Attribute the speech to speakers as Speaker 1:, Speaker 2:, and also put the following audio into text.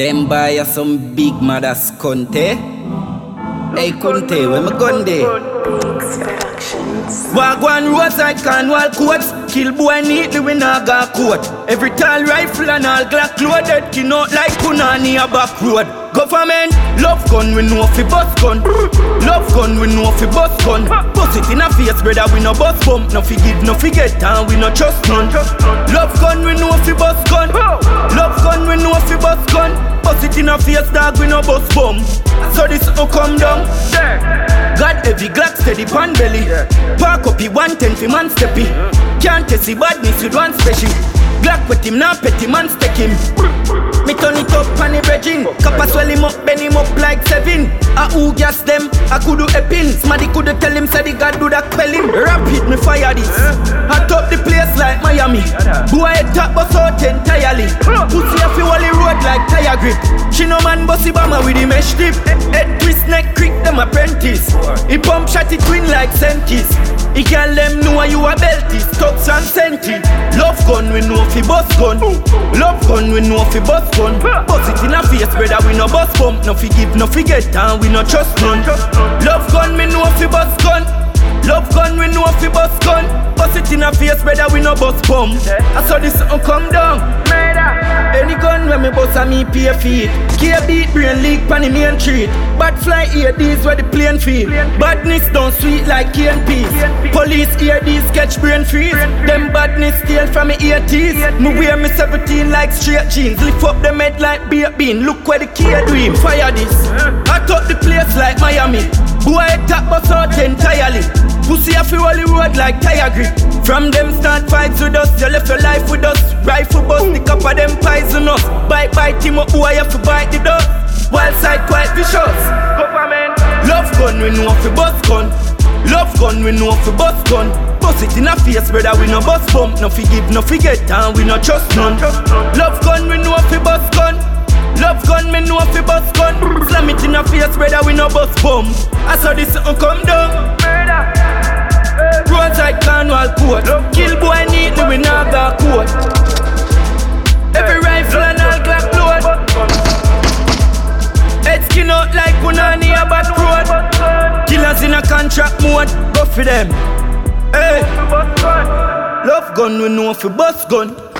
Speaker 1: Them buy us some big mother's conte. Hey Conte, where my gun dey? Wagwan roadside Cornwall courts. Kill boy neatly we nah got court. Every tall rifle and all Glock loaded. Kin out like Punani a back road. Government, love gun we know fi bust gun. Love gun we know fi bust gun. Bust it in a face brother we no bust bump. No fi give, no fi get and we no trust none. Love gun we know fi bust gun. Love gun we know fi bust gun. Bust it in a face dog we no bust bump. So this no come down. God heavy Glock steady pan belly. Park up he 110 fi man steppy. Can't test the badness with one special. Glock with him now petty man stick him. Me turn it up on the bridging. Kappa swell him up, bend him up like 7. A who gas them, I could do a pin. Smaddy could tell him, said he got do that spell him. Rap hit me fire this. I top the place like Miami. Boy top bus out entirely. Pussy off the wally road like tire grip. She no man bossy bama with the mesh tip. Head twist neck creek them apprentice. He pump shot it twin like Sentis. He can them know you a belty. Stocks and senti. Love gun we know fi bust gun. Love gun we know fi bust gun. Bust it in a face brother we no bust bump. No fi give, no fi get and we no trust none. Love gun me know fi bust gun. Love gun we know fi bust gun. Bust it in a face brother we no bust bump. I saw this something come down. Any gun when me bust a me pay feet. K beat brain leak pan the main street. Bad fly ear these where the plane feel. Badness don't sweet like cane peas. Police ear these catch brain freeze. Them badness steal from me 80s. Me wear me 17 like straight jeans. Lift up them head like beer bean. Look where the key dream. Fire this. I top the place like Miami. Boy top bus out entirely. Pussy off the wally road like tire grip. From them start fights with us. You left your life with us. Rifle bust the cup of them poisonous. Bite him up boy have to bite the dust. Wild side quite vicious. Government. Love gun we know fi bust gun. Love gun we know fi bust gun. Bust it in a face brother we no bust bump. No fi give, no fi get and we no trust none. Love gun we know fi bust gun. Love gun me know fi bust gun. Slam it in a face brother we no bust bump. I saw this something come down. Roadside Cornwall court. Kill boy neatly we nah got court. Every rifle and all Glock load. Head skin out like Punani a back road. Killers in a contract mode. Go for them. Hey. Love gun we know fi bust gun.